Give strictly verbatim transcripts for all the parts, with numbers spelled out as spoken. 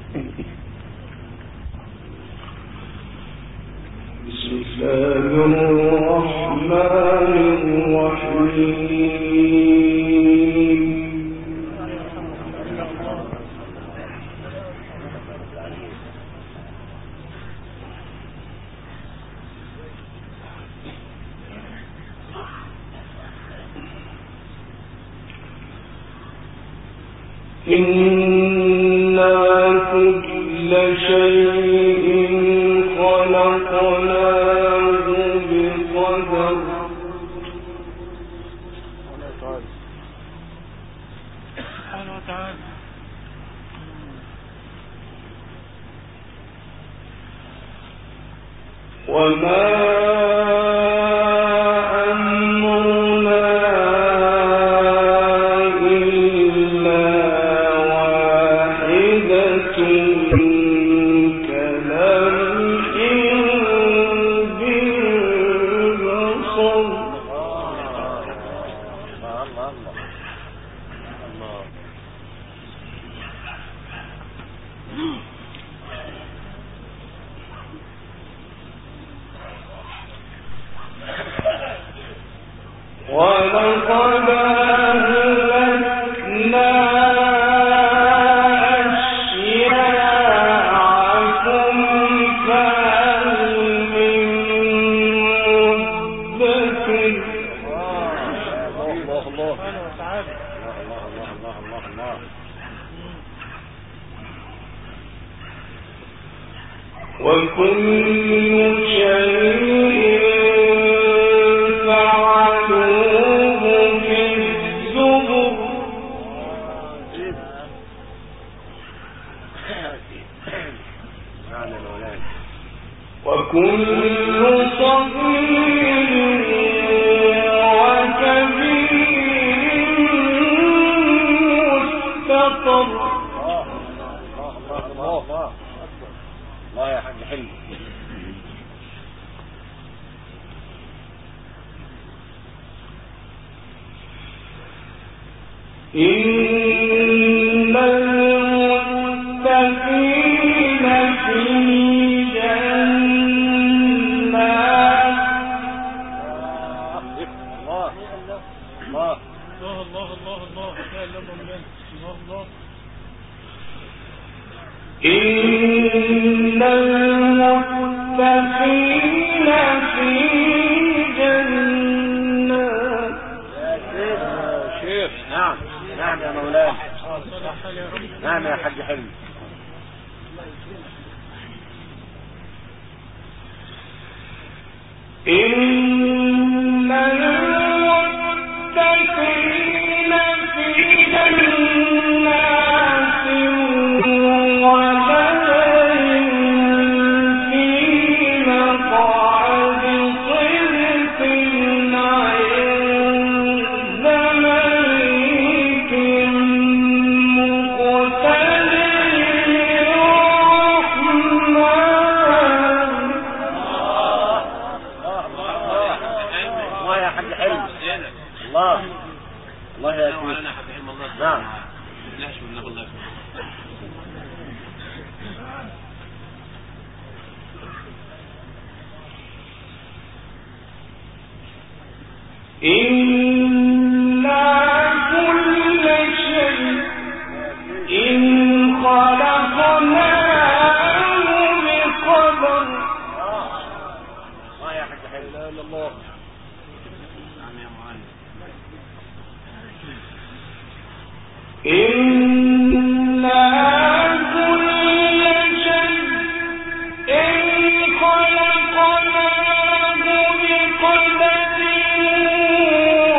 خلقناه بقدر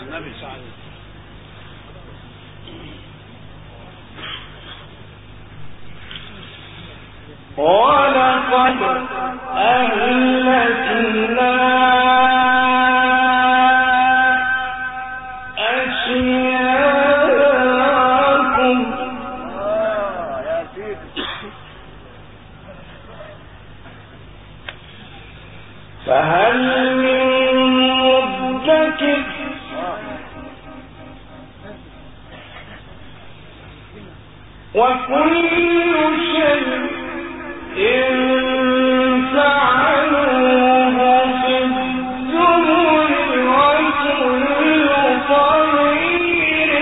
ولقد أهلكنا أشياءكم فهل من مدكر وكل شيء إن فعلوه في الزبر وكل صغير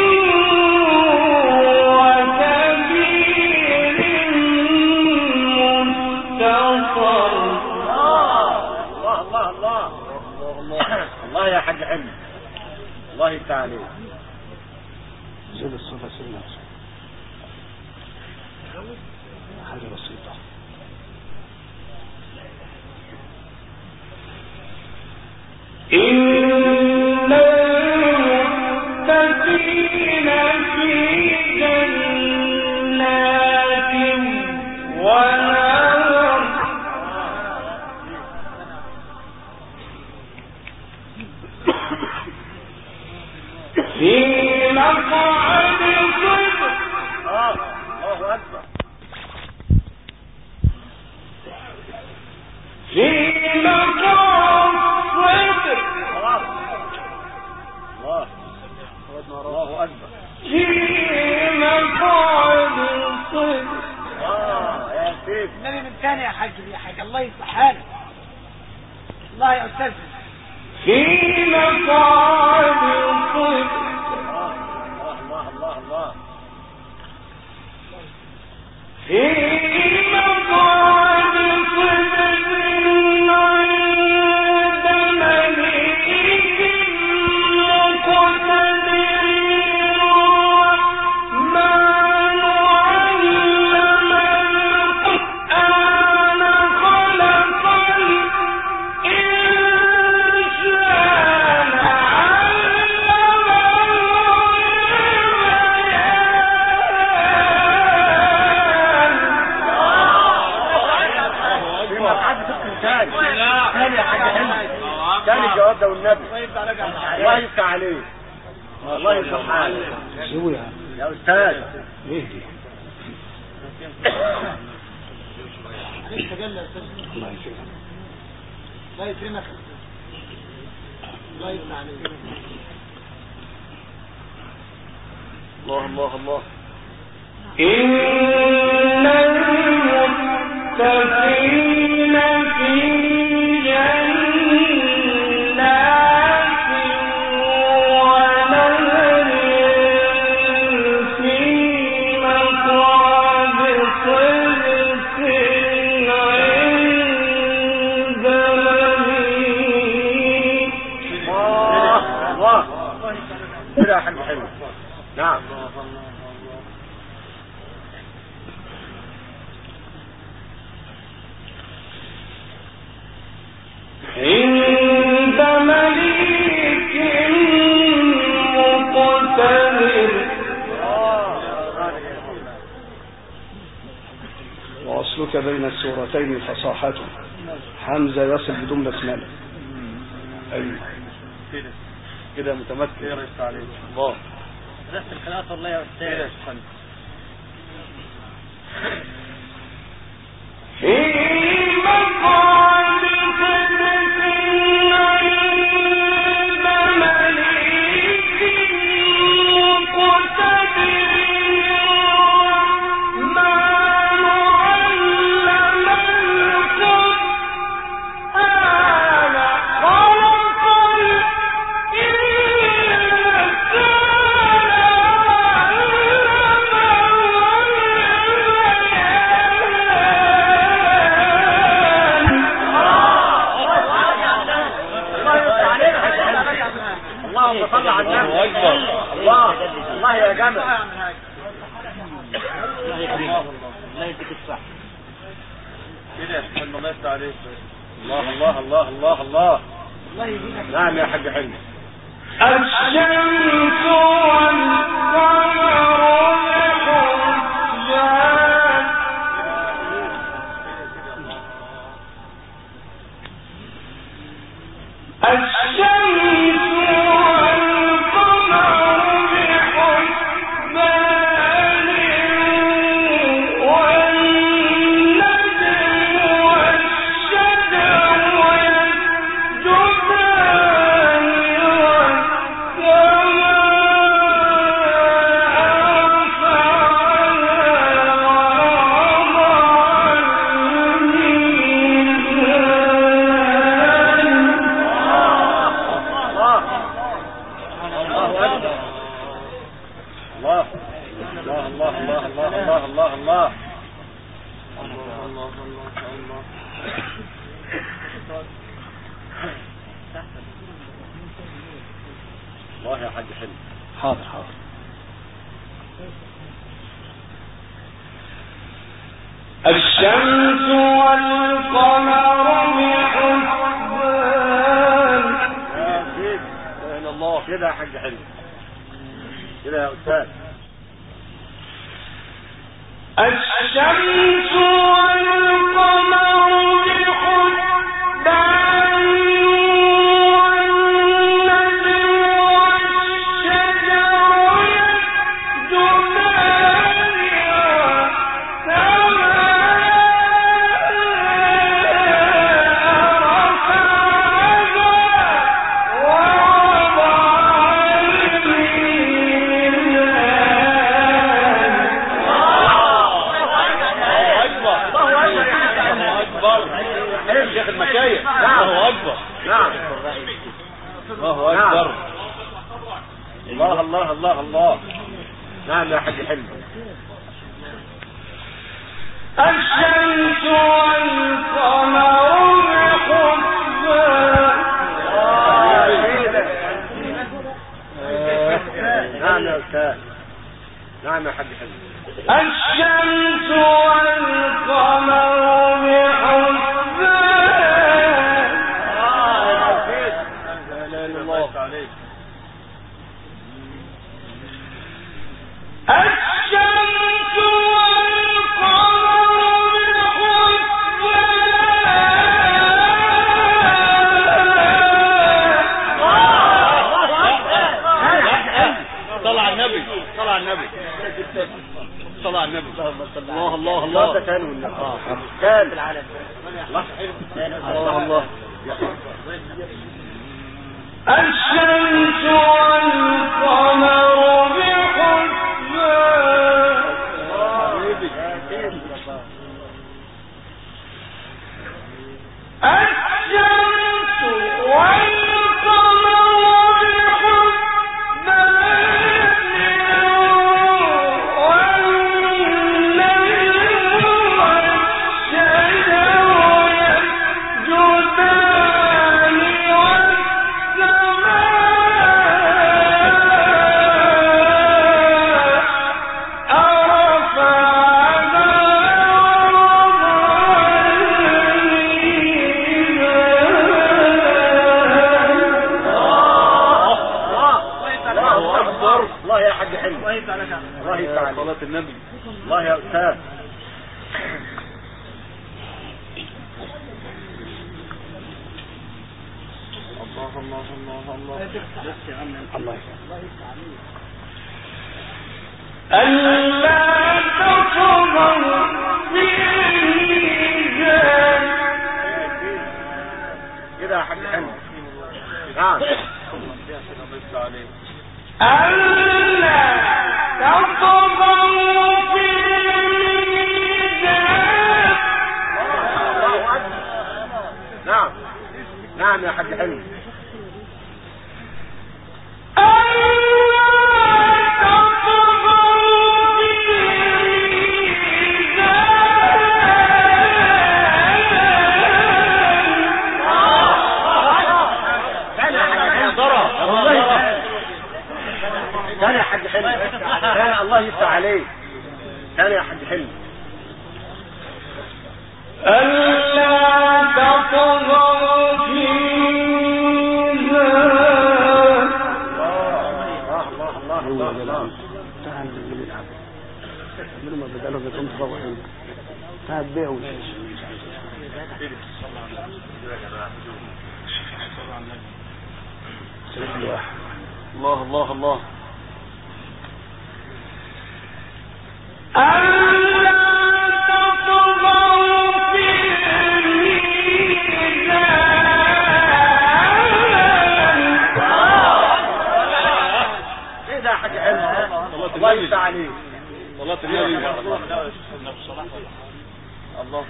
وكبير مستطر. الله الله الله الله الله يا حاج حلمي، الله يفتح عليك. زود الصفة سنة حاجة بسيطة. إن المتقين في جنات ونهر في مقعد صدق. الله أكبر. في مقعد صدق. الله الله أكبر. في مقعد صدق. آه يا سيدي النبي من ثاني يا حاج يا حاج الله يصلح حالك. الله يا أستاذ. في مقعد صدق. الله الله الله الله في مقعد صدق عند مليك مقتدر الرحمن علم القرآن خلق الإنسان ثاني الجواب ده والنبي. الله يفتح عليك، الله يفتح عليك. شو يا يا استاذ ايه دي؟ عليك تجلى يا أستاذ. الله يسلمك. الله يكرمك. الله يفتح عليك. الله الله الله. إن المتقين في جنات ونهر في مقعد صدق عند مليك. الله الله كده يا حاج حلو. نعم عند مليك مقتدر. وأصلك بين السورتين فصاحته حمزة يصل بدون بسملة. أيوة كده كده متمكن. يا ريس عليك الله. بس الخلاصة الله يا أستاذ. في مقعد صدق عند مليك مقتدر الرحمن علم القرآن خلق اللهم صل على النبي. الله الله يا جمل. الله يكرمك. الله يديك الصحة. كده الله يفتح عليك. الله الله الله الله الله. الله يهديك. نعم يا حاج حلمي. الله يا حاج حلو. حاضر حاضر. الشمس والقمر بحسبان. يا سيدي لا اله الا الله. كده يا حاج حلو كده يا استاذ. الشمس والقمر بحسبان الله أكبر. نعم الله أكبر. الله الله الله الله. نعم يا حاج حلو. الشمس والقمر بحسبان. نعم يا أستاذ. نعم يا حاج حلو. الشمس والقمر بحسبان. عليك. الشمس والقمر بحسبان. طلع النبي طلع النبي طلع النبي. الله الله الله. ده كان والنبي. اه كان العالم. الله الله. الشمس والقمر بحسبان. الشمس والقمر بحسبان والنجم والشجر يسجدان الله يفتح صلاة النبي. الله يا أستاذ. الله الله الله الله. الله ألا تطغوا في الميزان. كده يا حاج حلو. نعم. ألا تطغوا في الميزان. الله أكبر. نعم نعم يا حاج حلو. كان يا حاج حلو. كان الله يفتح عليك. كان يا حاج حلو. ألا تطغوا في الميزان. الله الله تعال نلعب من ما بدلوا بكم تروحين تعال بيعوا الله الله الله الله يفتح عليك صلاة النبي الله الله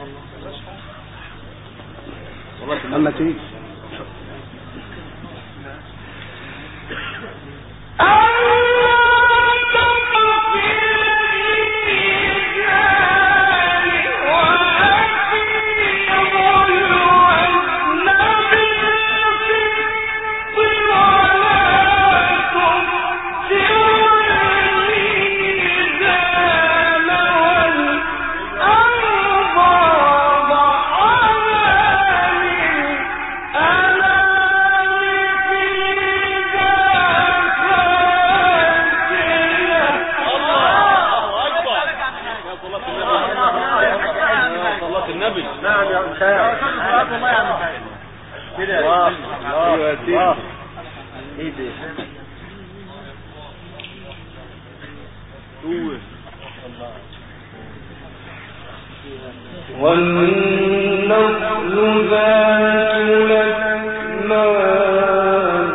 صلاة النبي تيجي والنخل ذات الأكمام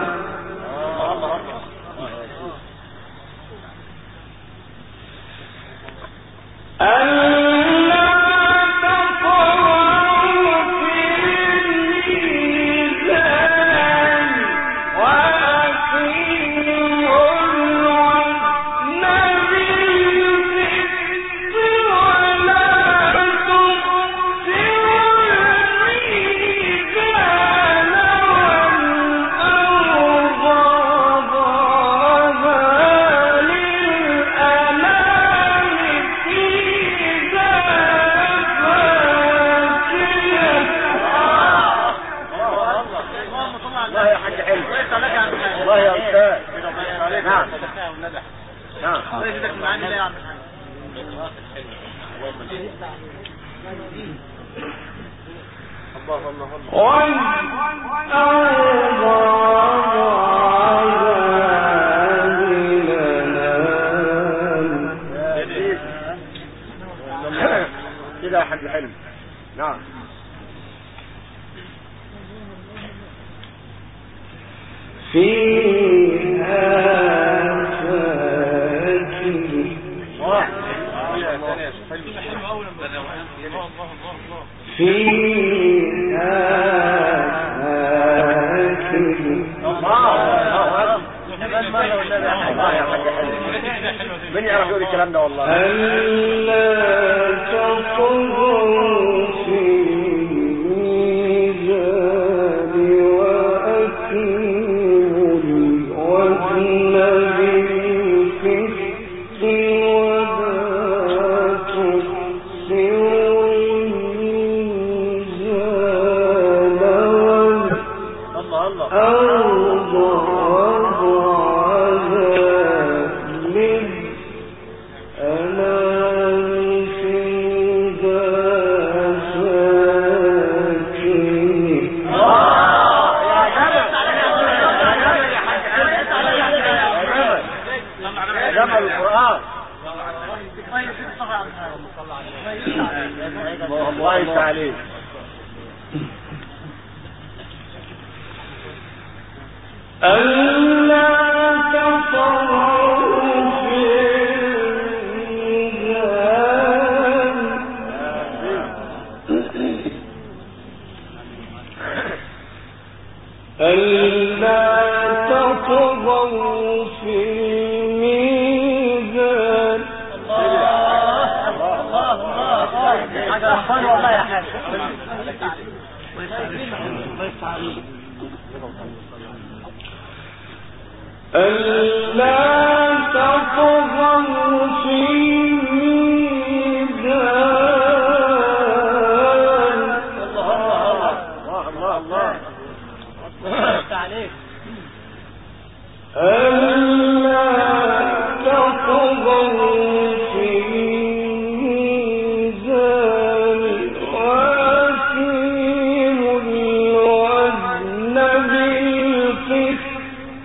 كده حد حلم. نعم فيها من يعرف يقول الكلام ده والله ألا تطغوا في الميزان وأقيموا الوزن بالقسط ولا تخسروا الميزان والأرض الله يفتح عليك. ألا تطغوا في الميزان ألا تطغوا في الميزان. والله يا حاج ألا تطغوا في الميزان. الله الله الله ألا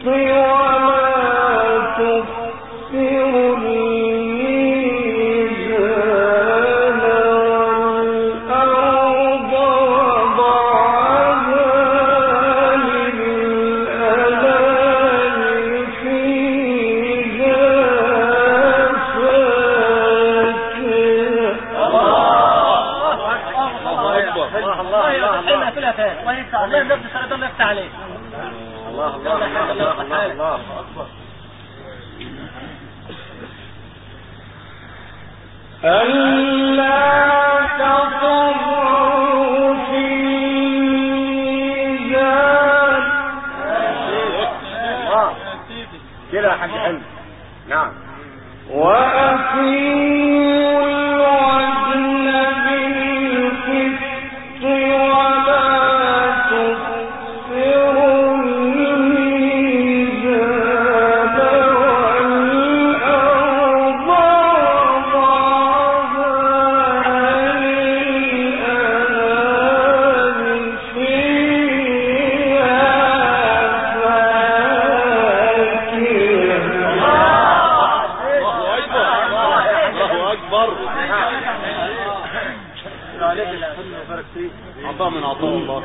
عطاء من عطاء الله.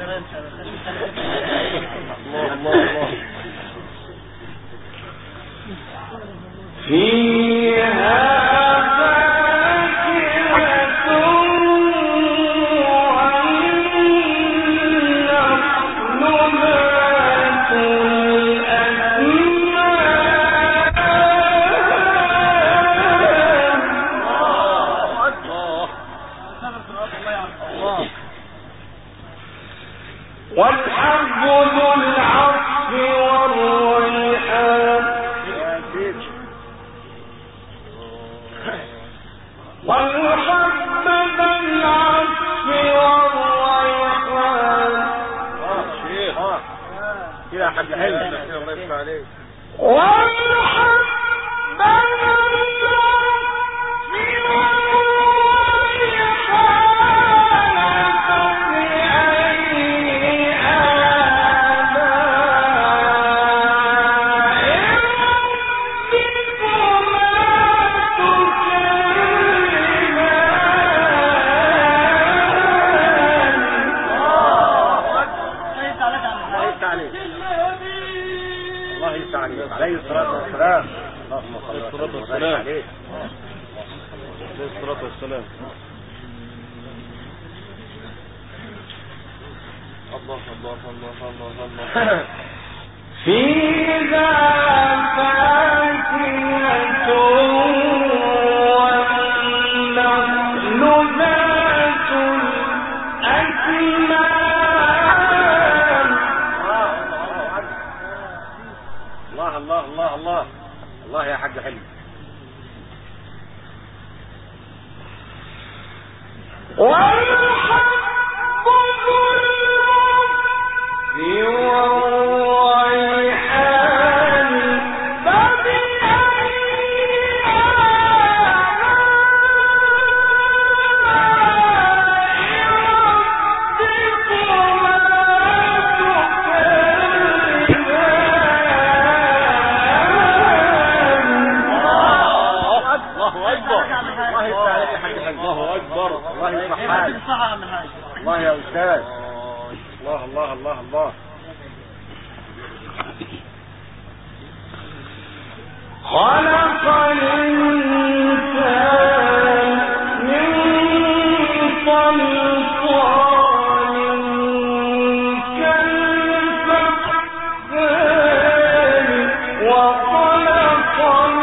الله الله الله. فيها والحب ذو العصف والريحان والحب ذو العصف والريحان شيخ كده يا حاج حلو الله يفتح عليك. والحب عليه الصلاة والسلام. اللهم صل وسلم عليه. عليه الصلاة والسلام. الله الله الله الله الله. فيها فاكهة والنخل ذات الأكمام. الله الله الله الله يا حاج حلمي. والحب ذو العصف والريحان فبأي الله أكبر. الله يصلح حالك. الله يا أستاذ. الله الله الله الله. خلق الإنسان من صلصال كالفخار وخلق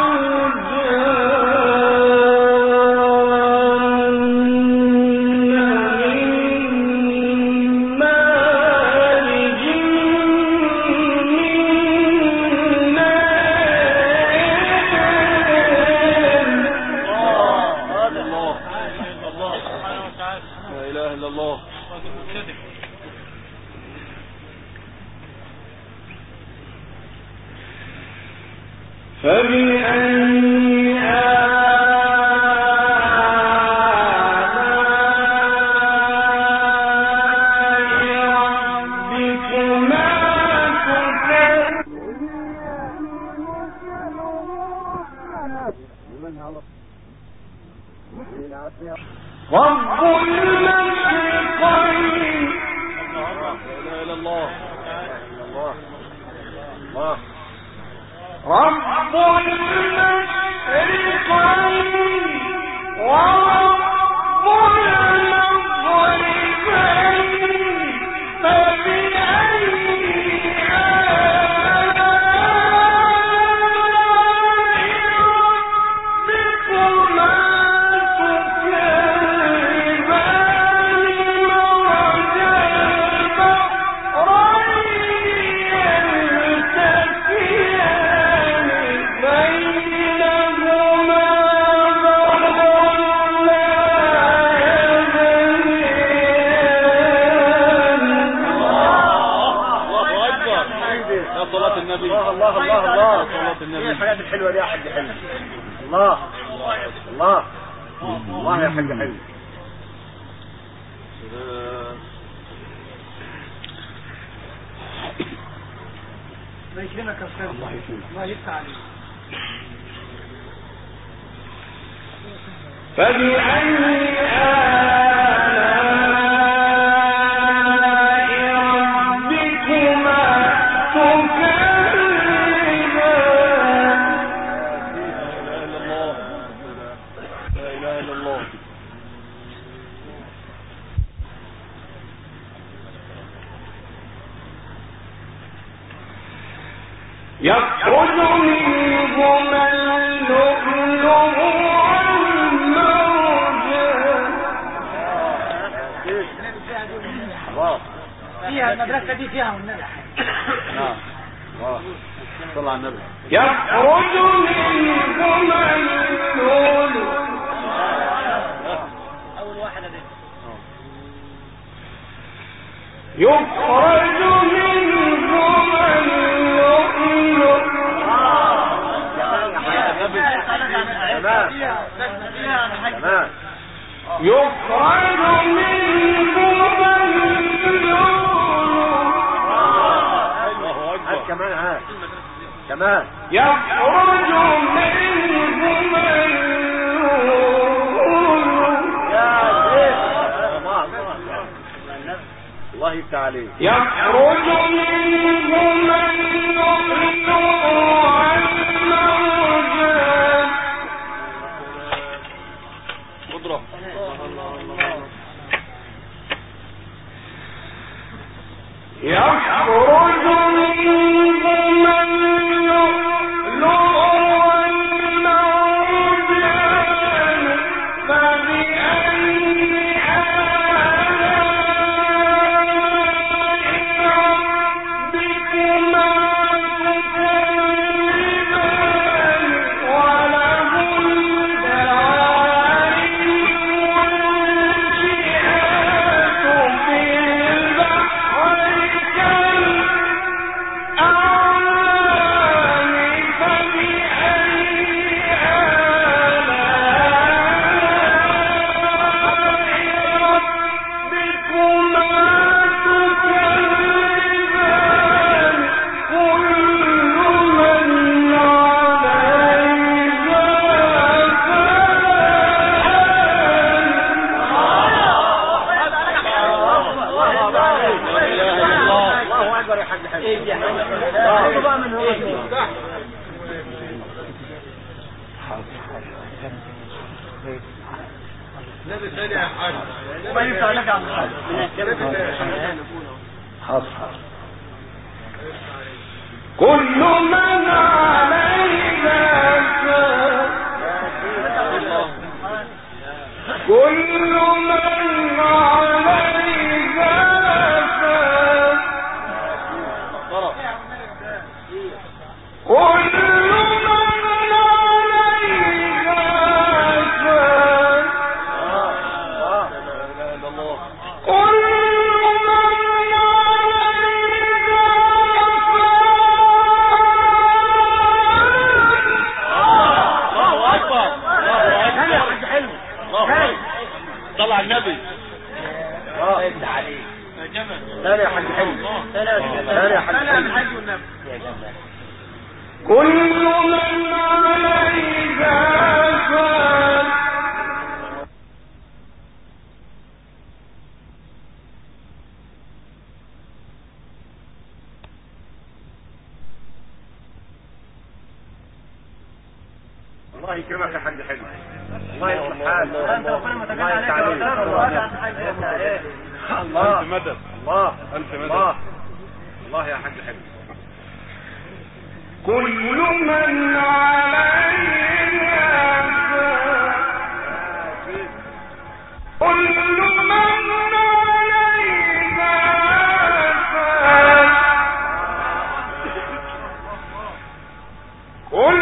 فبأي آلاء ربكما تكذبان. رب المشرقين لا اله الا الله الله الله رب المشرقين ورب المغربين فبأي الله الله الله الله صلاة النبي. ايه الحاجات الحلوة دي يا حاج حلو؟ الله الله الله يا حاج حلو. الله يكرمك يا استاذ. الله يكرمك. الله يفتح عليك. فبأي يخرج منهما اللؤلؤ والمرجان. فيها المدرسة دي فيها والنبي. نعم. صلى على النبي. يخرج منهما اللؤلؤ. أول واحدة دي. يخرج منهما اللؤلؤ. تمام. تمام. يخرج منهما اللؤلؤ. كمان ها كمان يخرج منهما اللؤلؤ. الله يفتح عليك. يخرج منهما اللؤلؤ والمرجان. قدرة. يخرج منهما اللؤلؤ والمرجان فبأي كل من عليها فان كل من عليها فان كل من عليها فان كل طلع النبي. اه انت عليك ثاني يا حاج حلو. ثاني يا حاج حلو. كل من عليها فان الله يكرمك يا حاج حلو. الله يصلح حالك. انت ربنا ما تجعل عليك يا الله. الف مدد. الله الف مدد. الله الله يا حاج حلو. كل من عليها كل من عليها كل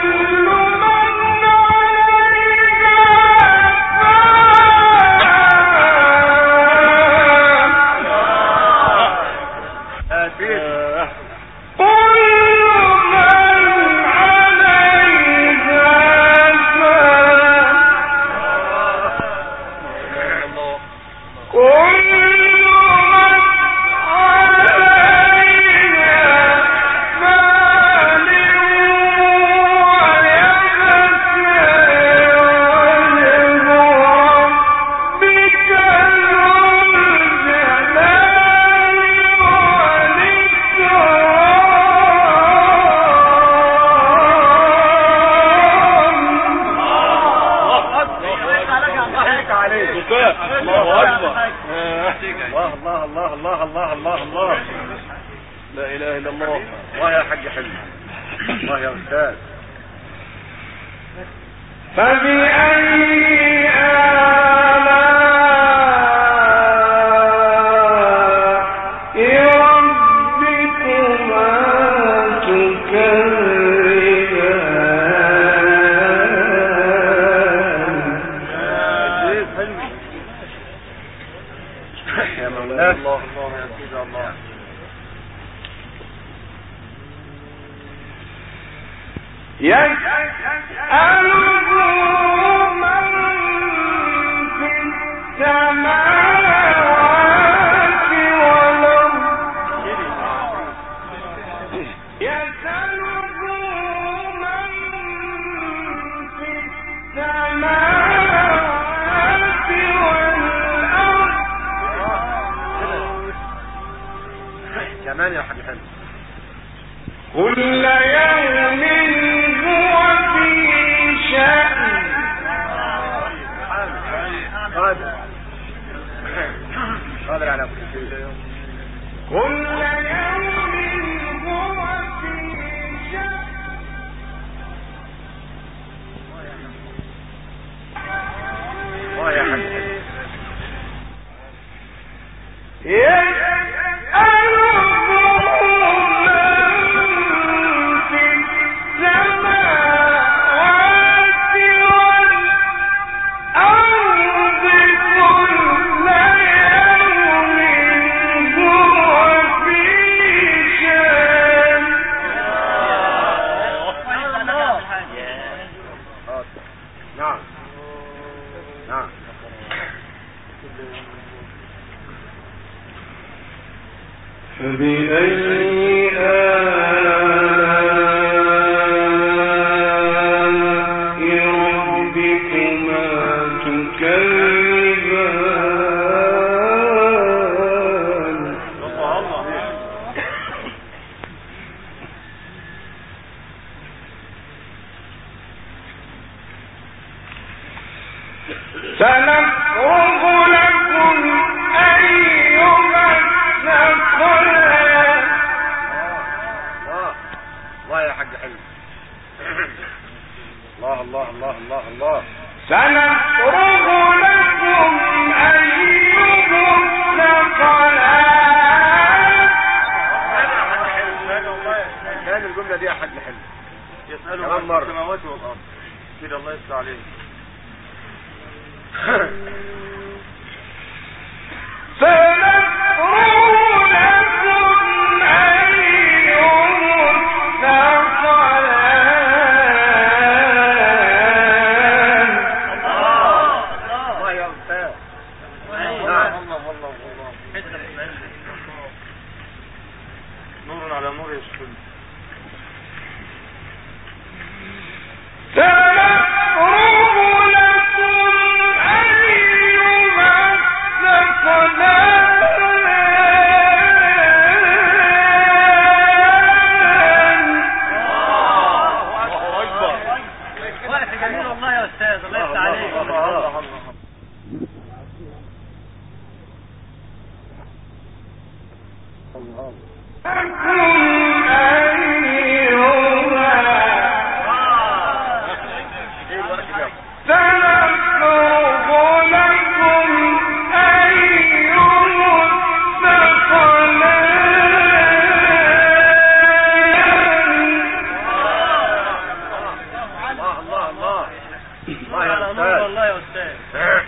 سنفرغ لكم أيها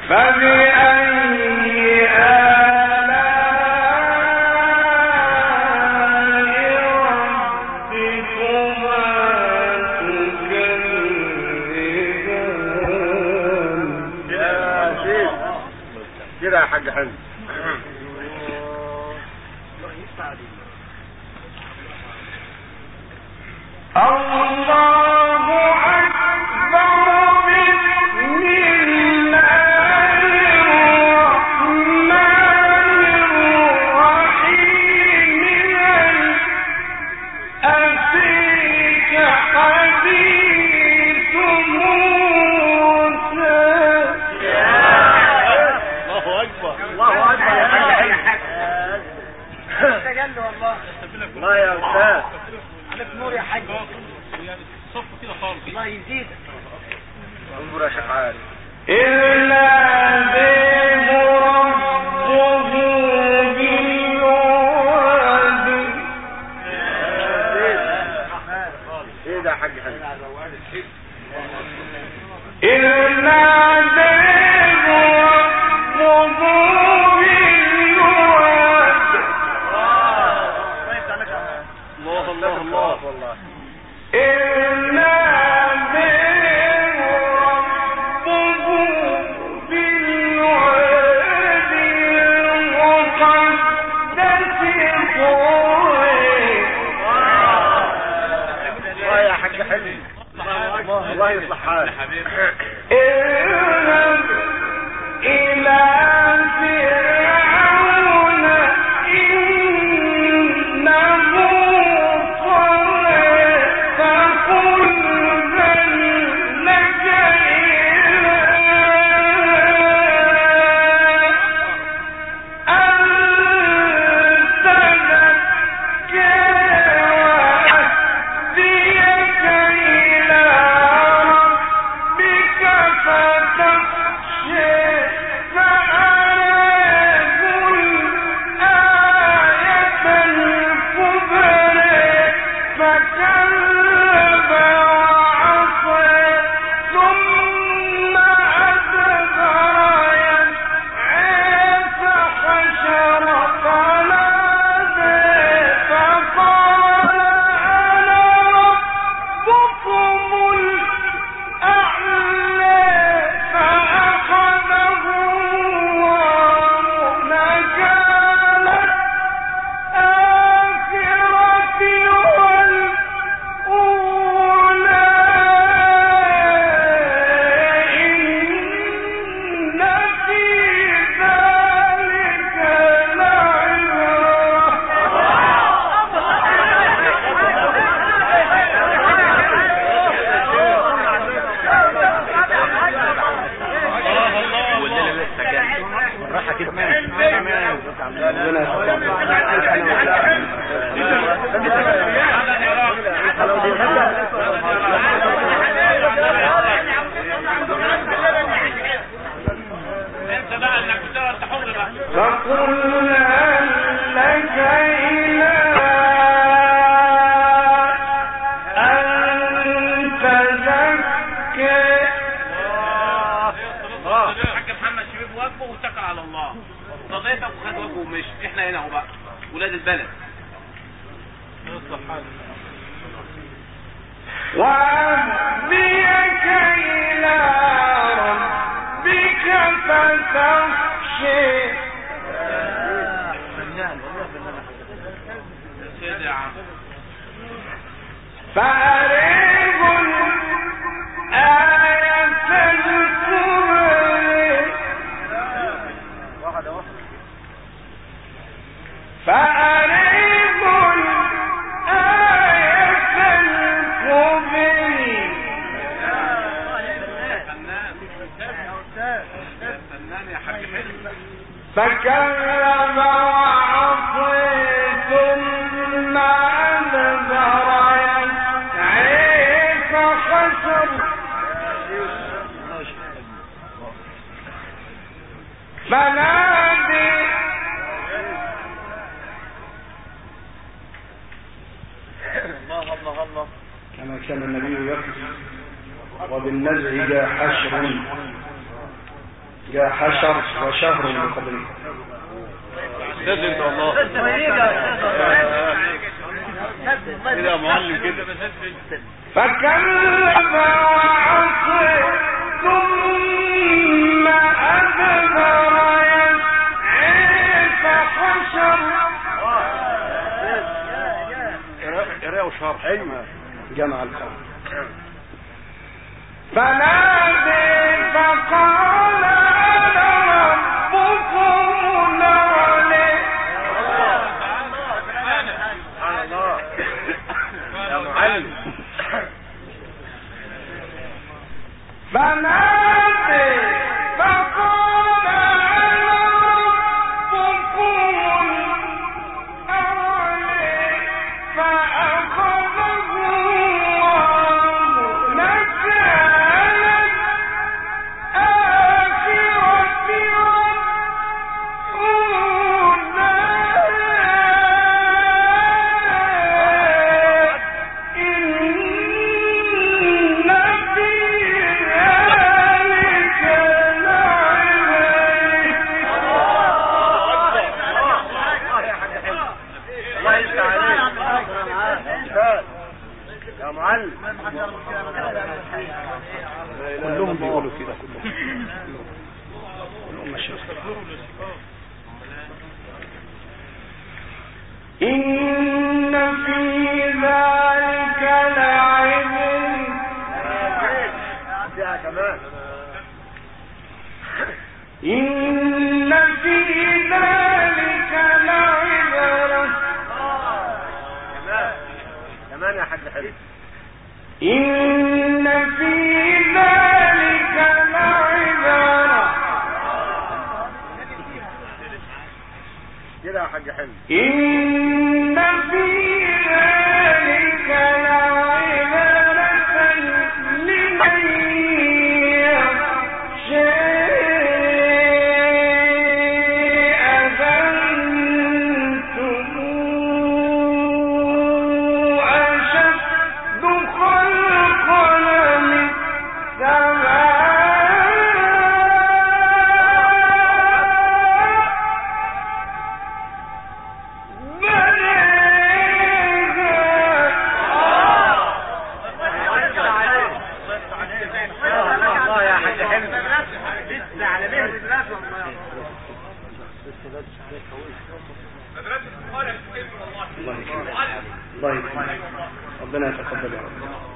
كده يا حاج حلو. الله يا أستاذ عليك نور يا حاج. صف كده خالص. الله يزيدك. انظر يا شيخ عارف. إلا به ربه بالوعد. ايه ده يا حاج حلو؟ إلا به ربه بالوعد. الله الله الله والله. إلا به ربه بالوعد المقدس طوى. الله يا حاج حلو. الله يصلح حالك. اذهب إلى فرعون إنه طغى فقل هل لك إلى أن تزكى وأهديك إلى ربك فتخشى فأراه الآية الكبرى فكذب وعصى ثم أدبر يسعى فحشر فنادى فقال أنا ربكم الأعلى فأخذه الله نكال الآخرة والأولى إن في ذلك راحة كده انت بقى انك بتقدر تحر بقى. فقل هل لك إلى أن تزكى. الحاج محمد شبيب واقفه واتكل على الله. قضيتك وخد واجبه ومشي. احنا هنا اهو بقى ولاد البلد. وأهديك إلى ربك فتخشى. سيدي يا عم. فأريه الآية الكبرى فأريه الآية الكبرى فنان يا حاج حلو. فكذب وعصى ثم أدبر يسعى فحشر فنادى الله الله الله. كما كان النبي يقف وبالنزع جاء حشر جاء حشر وشهر من قبله. استاذ انت والله كده يا معلم كده. فكذب وعصى ثم أدبر يسعى فحشر. قراءة وشرح. ايوه جمع القوم. فنادى فقال أنا ربكم الأعلى. سبحان الله يا معلم. فنادى فقال أنا ربكم الأعلى فأخذه الله نكال الآخرة والأولى. إن في ذلك الله يفتح عليك يا معلم. كلهم بيقولوا كده كلهم كلهم مشايخ. إن في ذلك لعبر. فيها كمان. إن في ذلك لعبرة. كمان كمان يا حاج حلو. إن في ذلك لعبرة. كده يا حاج حلو. إن في ذلك لعبرة لمن يخشى أذنتم أشد خلقا من الله يا حاج حلو. الله يكرمك. ربنا يتقبل يا رب.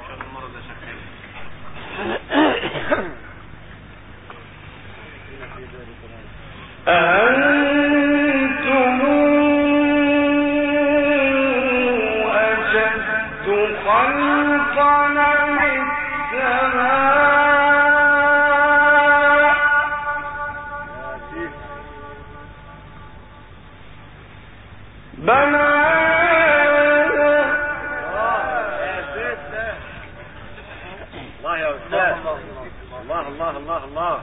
أأنتم أشد خلقا من السماء بناها. الله يا أستاذ. الله الله الله الله.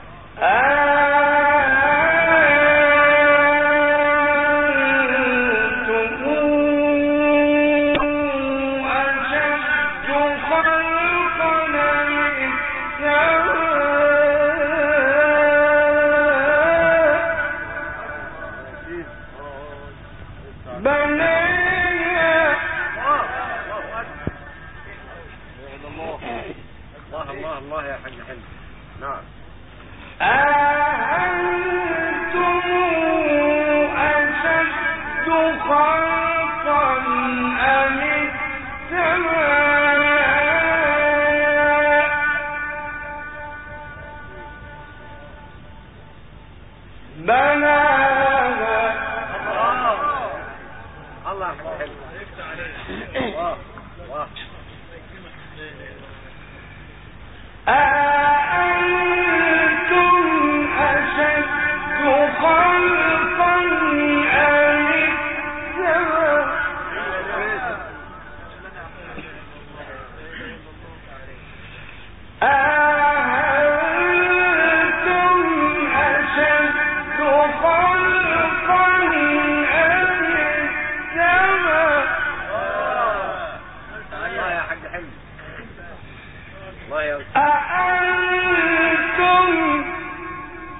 أأنتم أشد خلقا من السماء بناها. الله الله الله يا حاج حلو. نعم. أأنتم أشد خلقا أم السماء بناها. الله يا حاج حلو. الله الله. أأنتم أشد خلقا أم السماء أأنتم أشد خلقا أم السماء. الله يا حاج حلو. الله يا أستاذ. أأنتم أشد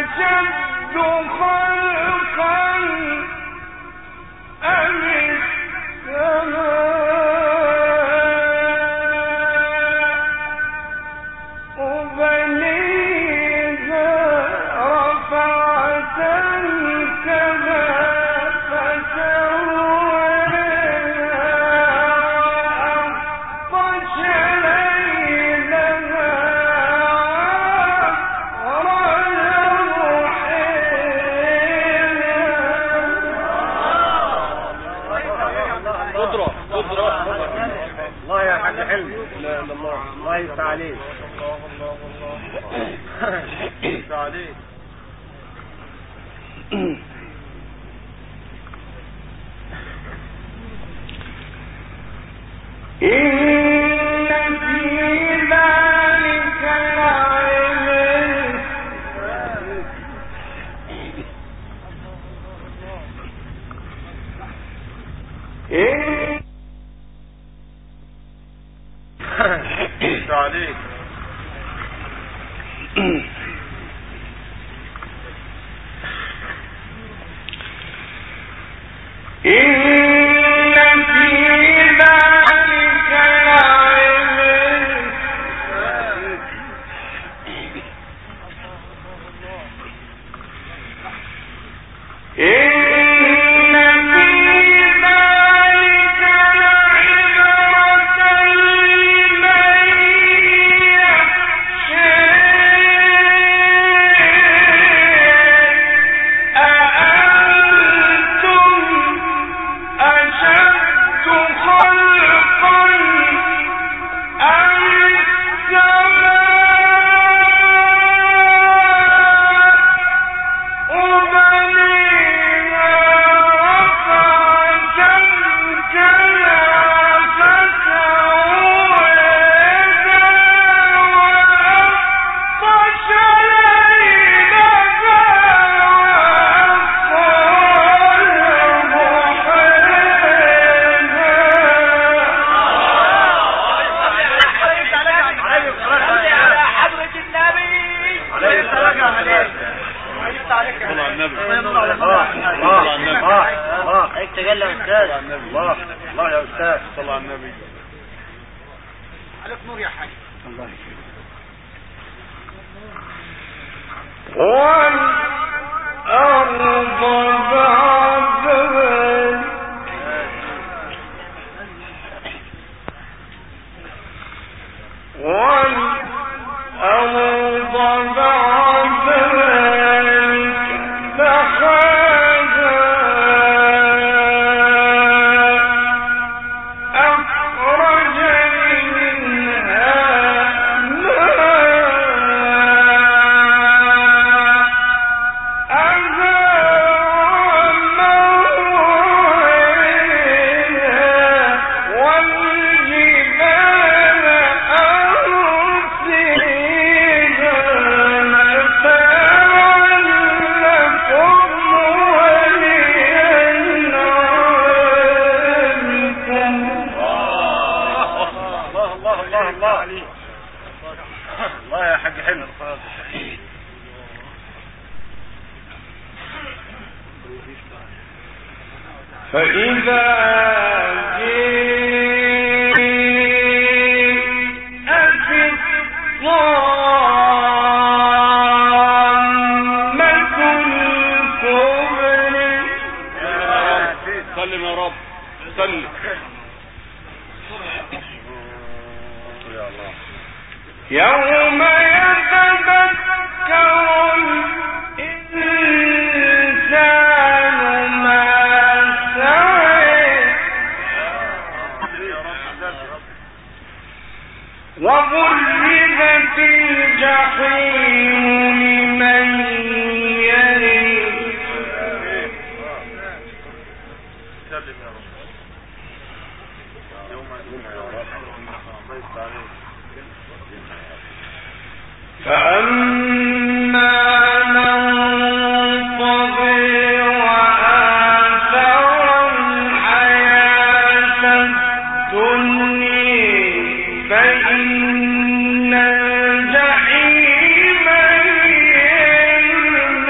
فإن الجحيم هي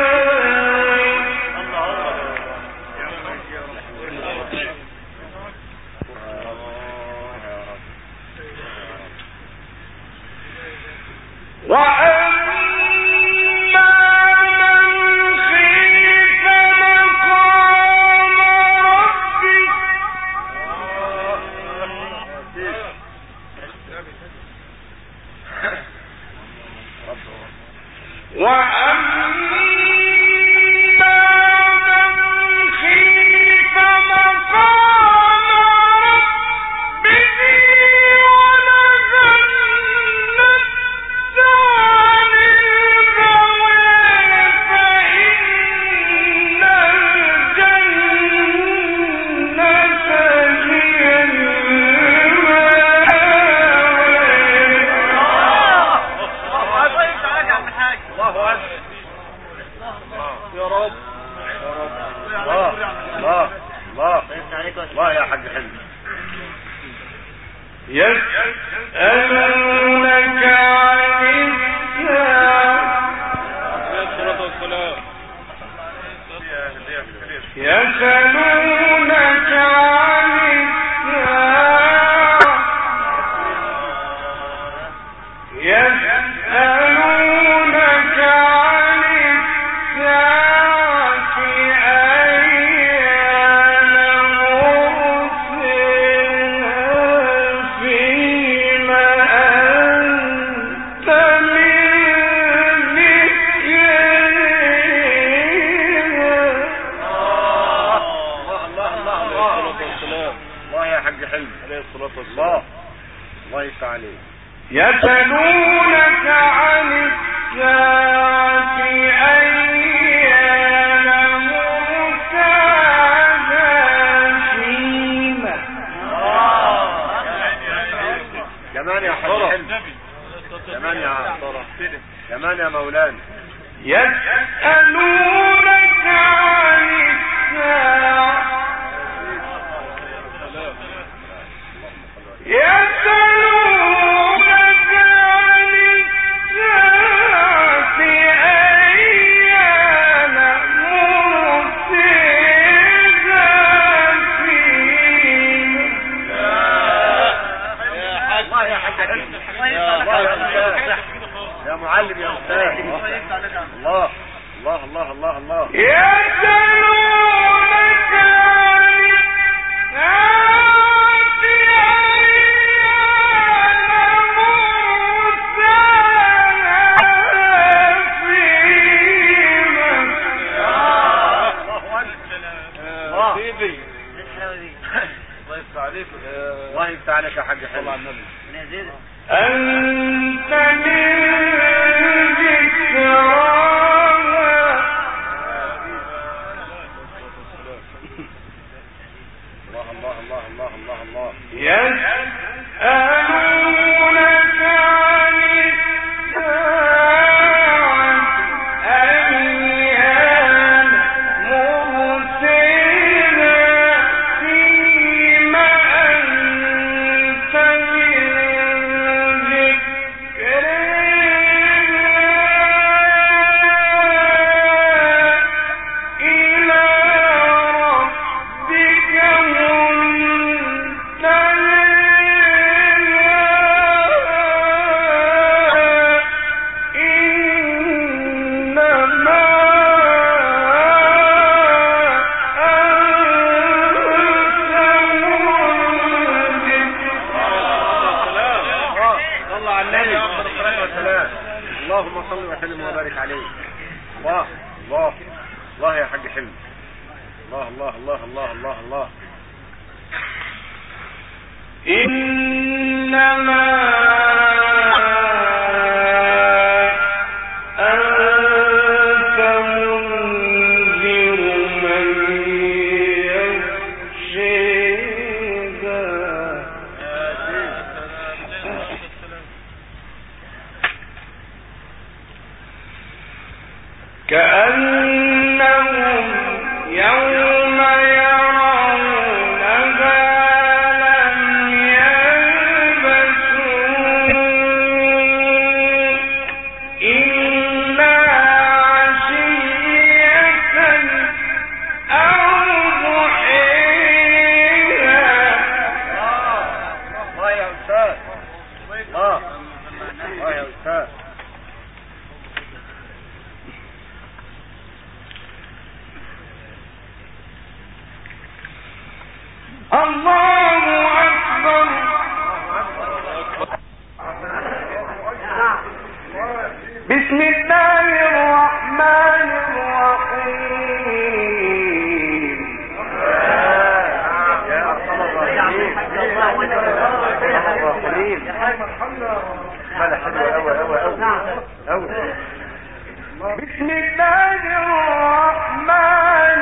بسم الله الرحمن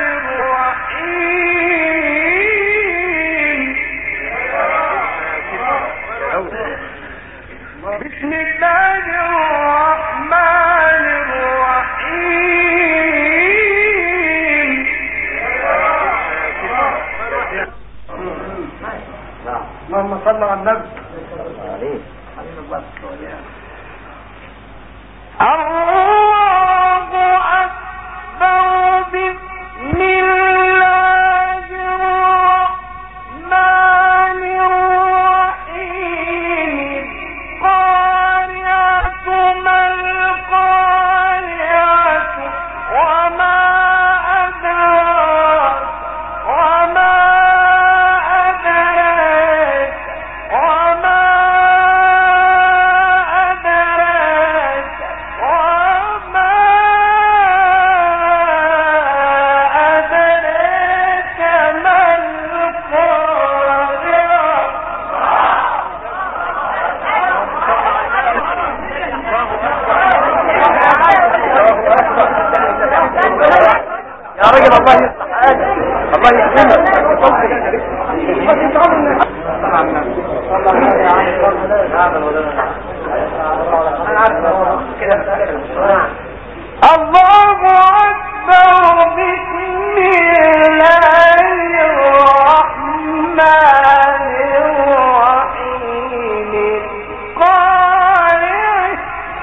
الرحيم بسم الله الرحمن الرحيم اللهم صل على النبي الله أكبر بسم الله الرحمن الرحيم القارعة ما القارعة وما أدراك وما أدراك وما أدراك وما أدراك ما يا راجل الله يصلح حالك الله يحسنك الله أكبر بسم الله الرحمن الرحيم القارعة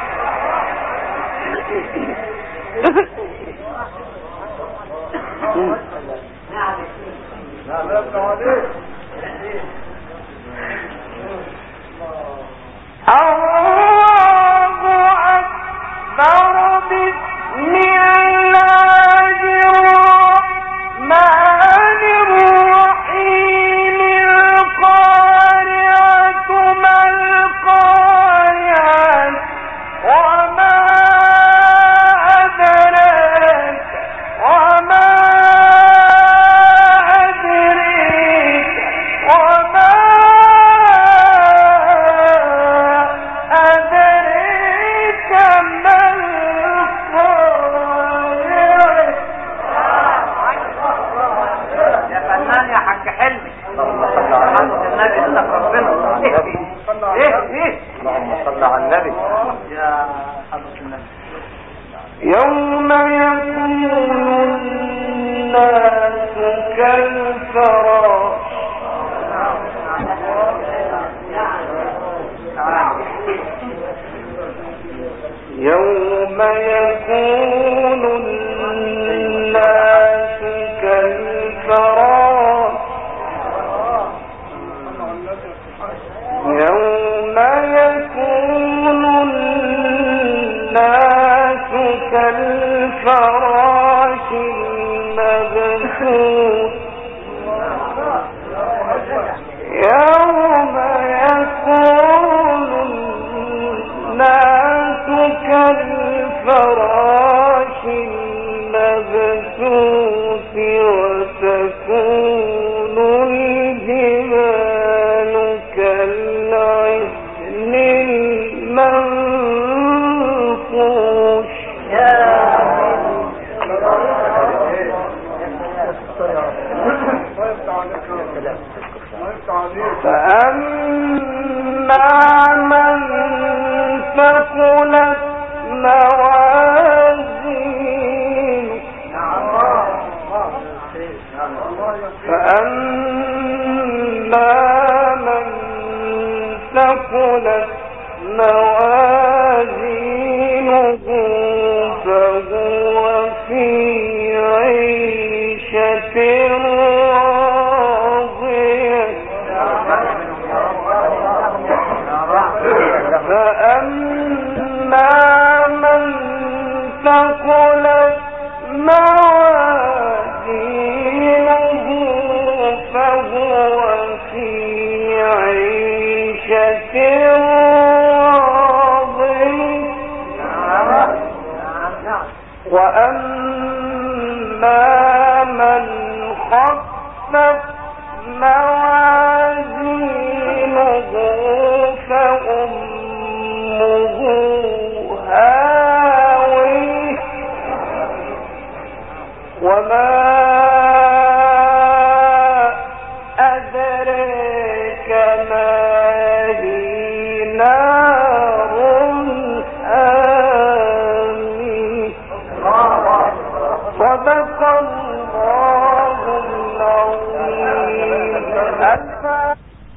الله أكبر بسم الله الرحمن الرحيم القارعة ما القارعة وما أدراك وما أدريك وما أدريك ما القارعة يا فنان يا حاج حلمي النبي صدق ربنا ايه ايه اللهم صل على النبي يا حضرة النبي يوم يكون الناس كالفراش يوم يكون الناس كالفراش يوم يكون الناس كالفراش المبثوث يوم يكون الناس كالفراش المبثوث وتكون الجبال كالعهن المنفوش فأما من ثقلت موازينه فأما من ثقلت موازينه فهو في عيشة راضية فأما من ثقلت موازينه فهو في عيشة راضية وأما من خفت موازينه فأمه صدق الله العظيم.